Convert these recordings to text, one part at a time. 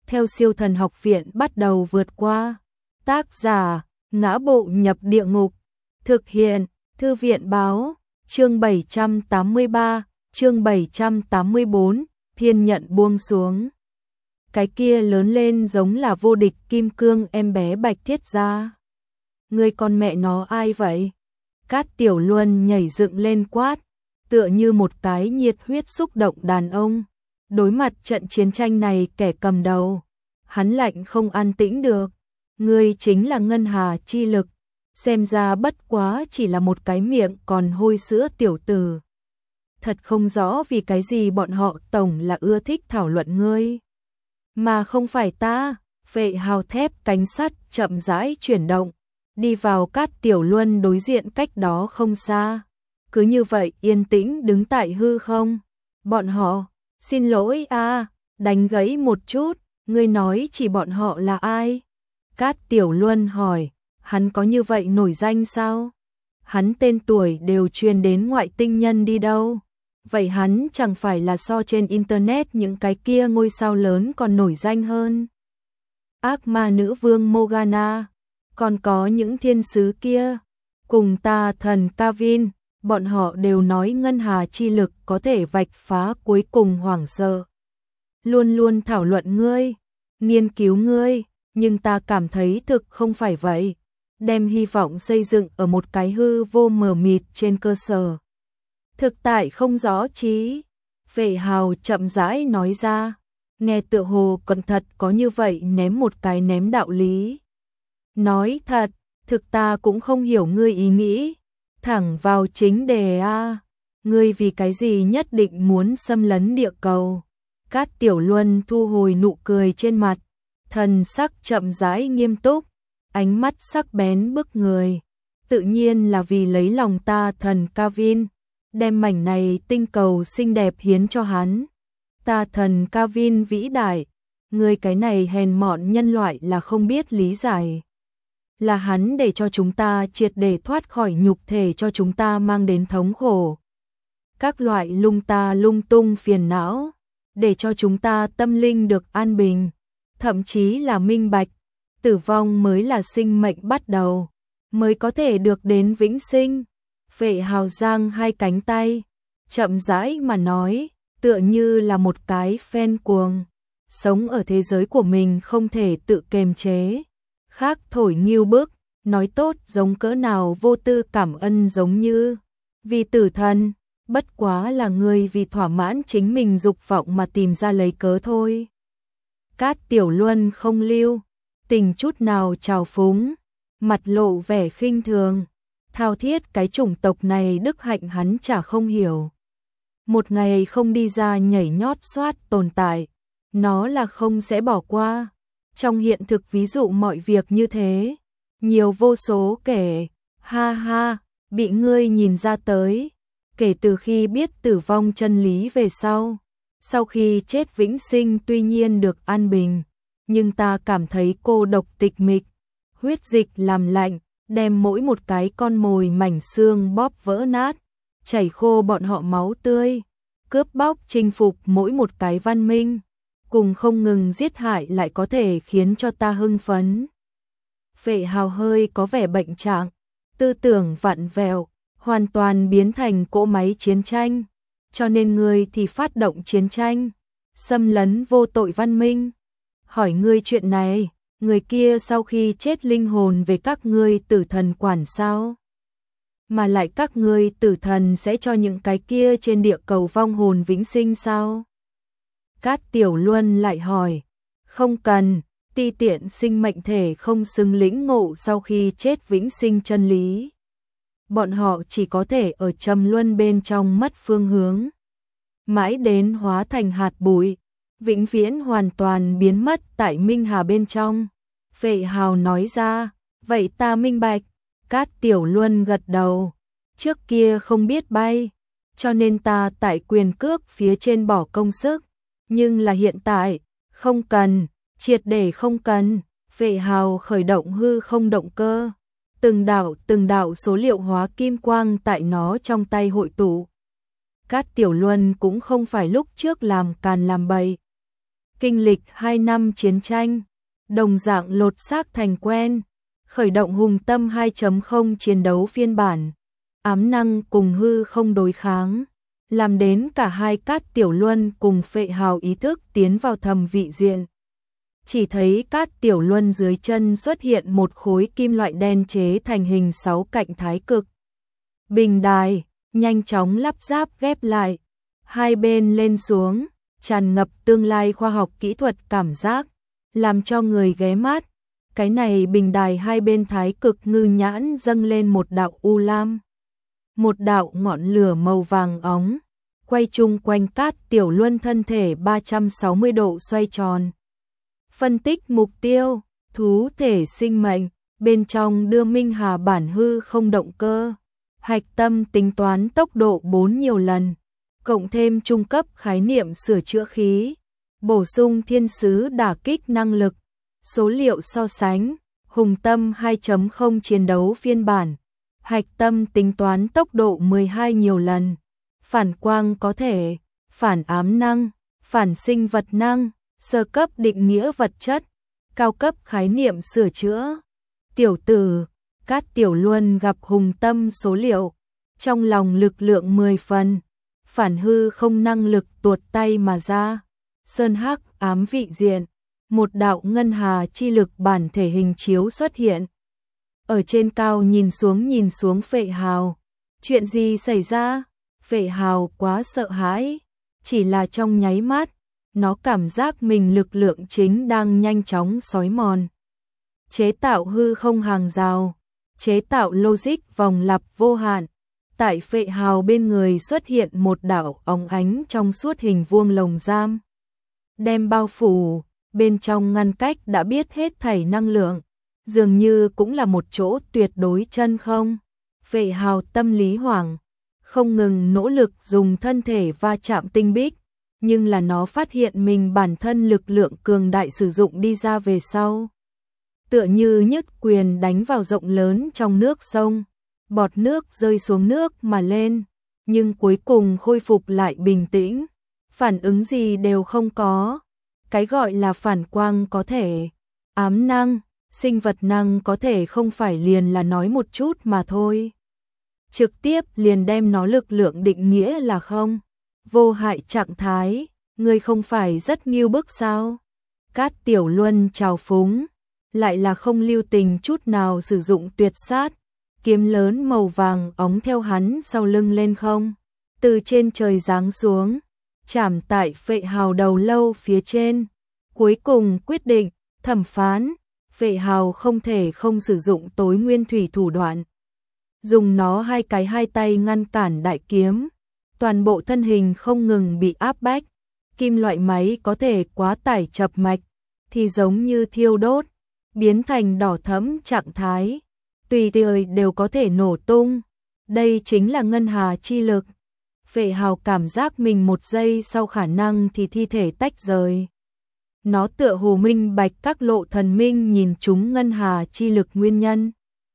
theo Siêu Thần Học Viện bắt đầu vượt qua. Tác giả: Ngã Bộ Nhập Địa Ngục. Thực hiện: Thư viện báo. Chương 783, chương 784, thiên nhận buông xuống. Cái kia lớn lên giống là vô địch kim cương em bé Bạch Thiết Gia. Người con mẹ nó ai vậy? Cát Tiểu Luân nhảy dựng lên quát, tựa như một cái nhiệt huyết xúc động đàn ông. Đối mặt trận chiến tranh này kẻ cầm đầu, hắn lạnh không an tĩnh được. Ngươi chính là Ngân Hà chi lực, xem ra bất quá chỉ là một cái miệng còn hôi sữa tiểu tử. Thật không rõ vì cái gì bọn họ tổng là ưa thích thảo luận ngươi, mà không phải ta. Vệ Hào thép cánh sắt chậm rãi chuyển động, đi vào Cát Tiểu Luân đối diện cách đó không xa. Cứ như vậy yên tĩnh đứng tại hư không. Bọn họ, xin lỗi a, đánh gãy một chút, ngươi nói chỉ bọn họ là ai? Cát Tiểu Luân hỏi, hắn có như vậy nổi danh sao? Hắn tên tuổi đều truyền đến ngoại tinh nhân đi đâu? Vậy hắn chẳng phải là so trên internet những cái kia ngôi sao lớn còn nổi danh hơn? Ác ma nữ vương Morgana, còn có những thiên sứ kia, cùng ta thần Kavin, bọn họ đều nói Ngân Hà chi lực có thể vạch phá cuối cùng hoảng sợ. Luôn luôn thảo luận ngươi, nghiên cứu ngươi, nhưng ta cảm thấy thực không phải vậy. Đem hy vọng xây dựng ở một cái hư vô mờ mịt trên cơ sở thực tại không rõ chí. Vệ Hào chậm rãi nói ra, nghe tựa hồ còn thật có như vậy ném một cái ném đạo lý. Nói thật, thực ta cũng không hiểu ngươi ý nghĩ. Thẳng vào chính đề a, ngươi vì cái gì nhất định muốn xâm lấn địa cầu? Cát Tiểu Luân thu hồi nụ cười trên mặt, thần sắc chậm rãi nghiêm túc, ánh mắt sắc bén bức người. Tự nhiên là vì lấy lòng ta thần Kavin, đem mảnh này tinh cầu xinh đẹp hiến cho hắn. Ta thần Kavin vĩ đại, ngươi cái này hèn mọn nhân loại là không biết lý giải. Là hắn để cho chúng ta triệt để thoát khỏi nhục thể cho chúng ta mang đến thống khổ. Các loại lung tung phiền não, để cho chúng ta tâm linh được an bình, thậm chí là minh bạch, tử vong mới là sinh mệnh bắt đầu, mới có thể được đến vĩnh sinh. Vệ Hào giang hai cánh tay, chậm rãi mà nói, tựa như là một cái fan cuồng, sống ở thế giới của mình không thể tự kiềm chế. Khác thổi nghiêu bức, nói tốt giống cỡ nào vô tư cảm ân giống như vì tử thần, bất quá là người vì thỏa mãn chính mình dục vọng mà tìm ra lấy cớ thôi. Cát Tiểu Luân không lưu tình chút nào trào phúng, mặt lộ vẻ khinh thường, thao thiết cái chủng tộc này đức hạnh hắn chả không hiểu. Một ngày không đi ra nhảy nhót xoát tồn tại, nó là không sẽ bỏ qua. Trong hiện thực ví dụ mọi việc như thế, nhiều vô số kể, ha ha, bị ngươi nhìn ra tới. Kể từ khi biết tử vong chân lý về sau khi chết vĩnh sinh tuy nhiên được an bình, nhưng ta cảm thấy cô độc tịch mịch, huyết dịch làm lạnh, đem mỗi một cái con mồi mảnh xương bóp vỡ nát, chảy khô bọn họ máu tươi, cướp bóc chinh phục mỗi một cái văn minh. Cùng không ngừng giết hại lại có thể khiến cho ta hưng phấn. Vệ Hào hơi có vẻ bệnh trạng, tư tưởng vặn vẹo, hoàn toàn biến thành cỗ máy chiến tranh, cho nên ngươi thì phát động chiến tranh, xâm lấn vô tội văn minh. Hỏi ngươi chuyện này, người kia sau khi chết linh hồn về các ngươi tử thần quản sao? Mà lại các ngươi tử thần sẽ cho những cái kia trên địa cầu vong hồn vĩnh sinh sao? Cát Tiểu Luân lại hỏi, không cần, ti tiện sinh mệnh thể không xứng lĩnh ngộ sau khi chết vĩnh sinh chân lý. Bọn họ chỉ có thể ở trầm luân bên trong mất phương hướng, mãi đến hóa thành hạt bụi, vĩnh viễn hoàn toàn biến mất tại Minh Hà bên trong. Vệ Hào nói ra, vậy ta minh bạch. Cát Tiểu Luân gật đầu, trước kia không biết bay, cho nên ta tại quyền cước phía trên bỏ công sức. Nhưng là hiện tại, không cần, triệt để không cần. Vệ Hào khởi động hư không động cơ, từng đạo số liệu hóa kim quang tại nó trong tay hội tụ. Cát Tiểu Luân cũng không phải lúc trước làm càn làm bậy, Kinh lịch 2 năm chiến tranh, đồng dạng lột xác thành quen, khởi động hùng tâm 2.0 chiến đấu phiên bản, ám năng cùng hư không đối kháng, làm đến cả hai Cát Tiểu Luân cùng Phệ Hào ý thức tiến vào thầm vị diện. Chỉ thấy Cát Tiểu Luân dưới chân xuất hiện một khối kim loại đen chế thành hình 6 cạnh thái cực. Bình đài, nhanh chóng lắp ráp ghép lại, hai bên lên xuống, tràn ngập tương lai khoa học kỹ thuật cảm giác, làm cho người ghé mắt. Cái này bình đài hai bên thái cực ngư nhãn dâng lên một đạo u lam. Một đạo ngọn lửa màu vàng óng, quay chung quanh Cát Tiểu Luân thân thể 360 độ xoay tròn. Phân tích mục tiêu, thú thể sinh mệnh, bên trong đưa Minh Hà bản hư không động cơ. Hạch tâm tính toán tốc độ 4 nhiều lần, cộng thêm trung cấp khái niệm sửa chữa khí, bổ sung thiên sứ đả kích năng lực, số liệu so sánh, hùng tâm 2.0 chiến đấu phiên bản, hạch tâm tính toán tốc độ 12 nhiều lần, phản quang có thể, phản ám năng, phản sinh vật năng, sơ cấp định nghĩa vật chất, cao cấp khái niệm sửa chữa. Tiểu tử, Cát Tiểu Luân gặp hùng tâm số liệu, trong lòng lực lượng 10 phần, phản hư không năng lực tuột tay mà ra. Sơn hắc ám vị diện, một đạo ngân hà chi lực bản thể hình chiếu xuất hiện. Ở trên cao nhìn xuống Phệ Hào. Chuyện gì xảy ra? Phệ Hào quá sợ hãi, chỉ là trong nháy mắt, nó cảm giác mình lực lượng chính đang nhanh chóng xói mòn. Chế tạo hư không hàng rào, chế tạo logic vòng lặp vô hạn. Tại Phệ Hào bên người xuất hiện một đạo óng ánh trong suốt hình vuông lồng giam. Đem bao phủ, bên trong ngăn cách đã biết hết thảy năng lượng, dường như cũng là một chỗ tuyệt đối chân không. Phệ Hào tâm lý hoảng, không ngừng nỗ lực dùng thân thể va chạm tinh bích, nhưng là nó phát hiện mình bản thân lực lượng cường đại sử dụng đi ra về sau. Tựa như nhất quyền đánh vào rộng lớn trong nước sông, bọt nước rơi xuống nước mà lên, nhưng cuối cùng khôi phục lại bình tĩnh, phản ứng gì đều không có. Cái gọi là phản quang có thể, ám năng, sinh vật năng có thể không phải liền là nói một chút mà thôi. Trực tiếp liền đem nó lực lượng định nghĩa là không. Vô hại trạng thái, ngươi không phải rất nghiêu bức sao? Cát Tiểu Luân trào phúng, lại là không lưu tình chút nào sử dụng tuyệt sát. Kiếm lớn màu vàng óng theo hắn sau lưng lên không, từ trên trời giáng xuống, chạm tại Phệ Hào đầu lâu phía trên. Cuối cùng quyết định, thẩm phán, Phệ Hào không thể không sử dụng tối nguyên thủy thủ đoạn. Dùng nó hai tay ngăn cản đại kiếm, toàn bộ thân hình không ngừng bị áp bách. Kim loại máy có thể quá tải chập mạch, thì giống như thiêu đốt, biến thành đỏ thẫm trạng thái. Tùy thời đều có thể nổ tung. Đây chính là ngân hà chi lực. Phệ Hào cảm giác mình một giây sau khả năng thì thi thể tách rời. Nó tựa hồ minh bạch các lộ thần minh nhìn chúng ngân hà chi lực nguyên nhân.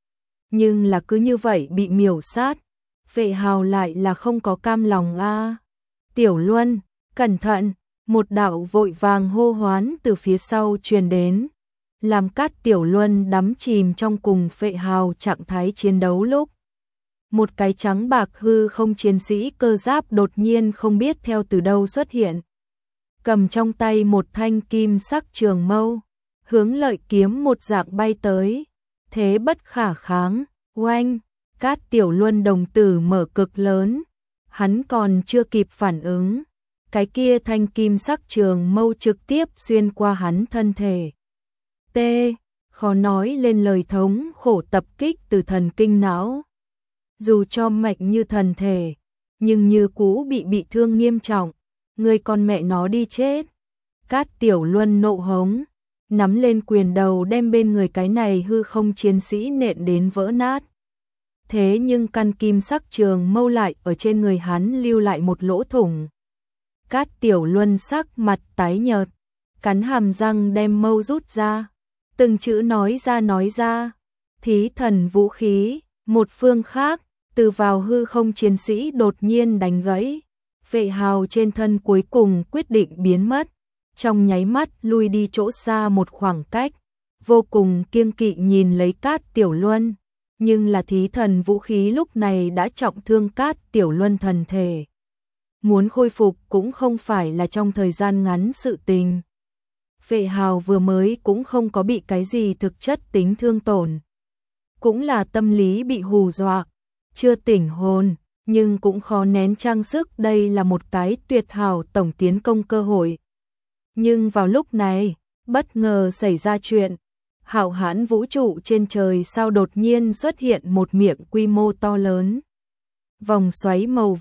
Nhưng là cứ như vậy bị miểu sát. Phệ Hào lại là không có cam lòng a. Tiểu Luân, cẩn thận, một đạo vội vàng hô hoán từ phía sau truyền đến. Làm Cát Tiểu Luân đắm chìm trong cùng Phệ Hào trạng thái chiến đấu lúc. Một cái trắng bạc hư không chiến sĩ cơ giáp đột nhiên không biết theo từ đâu xuất hiện. Cầm trong tay một thanh kim sắc trường mâu, hướng lợi kiếm một dạng bay tới. Thế bất khả kháng, oanh, Cát Tiểu Luân đồng tử mở cực lớn. Hắn còn chưa kịp phản ứng. Cái kia thanh kim sắc trường mâu trực tiếp xuyên qua hắn thân thể. T, khó nói lên lời thống khổ tập kích từ thần kinh não. Dù cho mạnh như thần thể, nhưng như cũ bị thương nghiêm trọng. Người con mẹ nó đi chết. Cát Tiểu Luân nộ hống, nắm lên quyền đầu đem bên người cái này hư không chiến sĩ nện đến vỡ nát. Thế nhưng căn kim sắc trường mâu lại ở trên người hắn lưu lại một lỗ thủng. Cát Tiểu Luân sắc mặt tái nhợt, cắn hàm răng đem mâu rút ra. Từng chữ nói ra, thí thần vũ khí. Một phương khác, từ vào hư không chiến sĩ đột nhiên đánh gãy. Phệ Hào trên thân cuối cùng quyết định biến mất, trong nháy mắt lui đi chỗ xa một khoảng cách, vô cùng kiêng kỵ nhìn lấy Cát Tiểu Luân, nhưng là thí thần vũ khí lúc này đã trọng thương Cát Tiểu Luân thần thể. Muốn khôi phục cũng không phải là trong thời gian ngắn sự tình. Vệ Hào vừa mới cũng không có bị cái gì thực chất tính thương tổn. Cũng là tâm lý bị hù dọa, chưa tỉnh hồn, nhưng cũng khó nén trang sức đây là một cái tuyệt hảo tổng tiến công cơ hội. Nhưng vào lúc này, bất ngờ xảy ra chuyện, hạo hãn vũ trụ trên trời sao đột nhiên xuất hiện một miệng quy mô to lớn. Vòng xoáy màu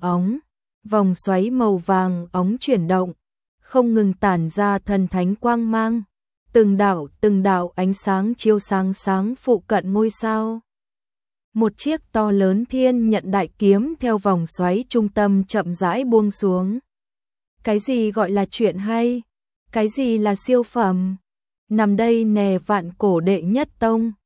vàng óng chuyển động, không ngừng tản ra thần thánh quang mang, từng đạo ánh sáng chiếu sáng phụ cận ngôi sao. Một chiếc to lớn thiên nhận đại kiếm theo vòng xoáy trung tâm chậm rãi buông xuống. Cái gì gọi là chuyện hay? Cái gì là siêu phẩm? Nằm đây nè vạn cổ đệ nhất tông,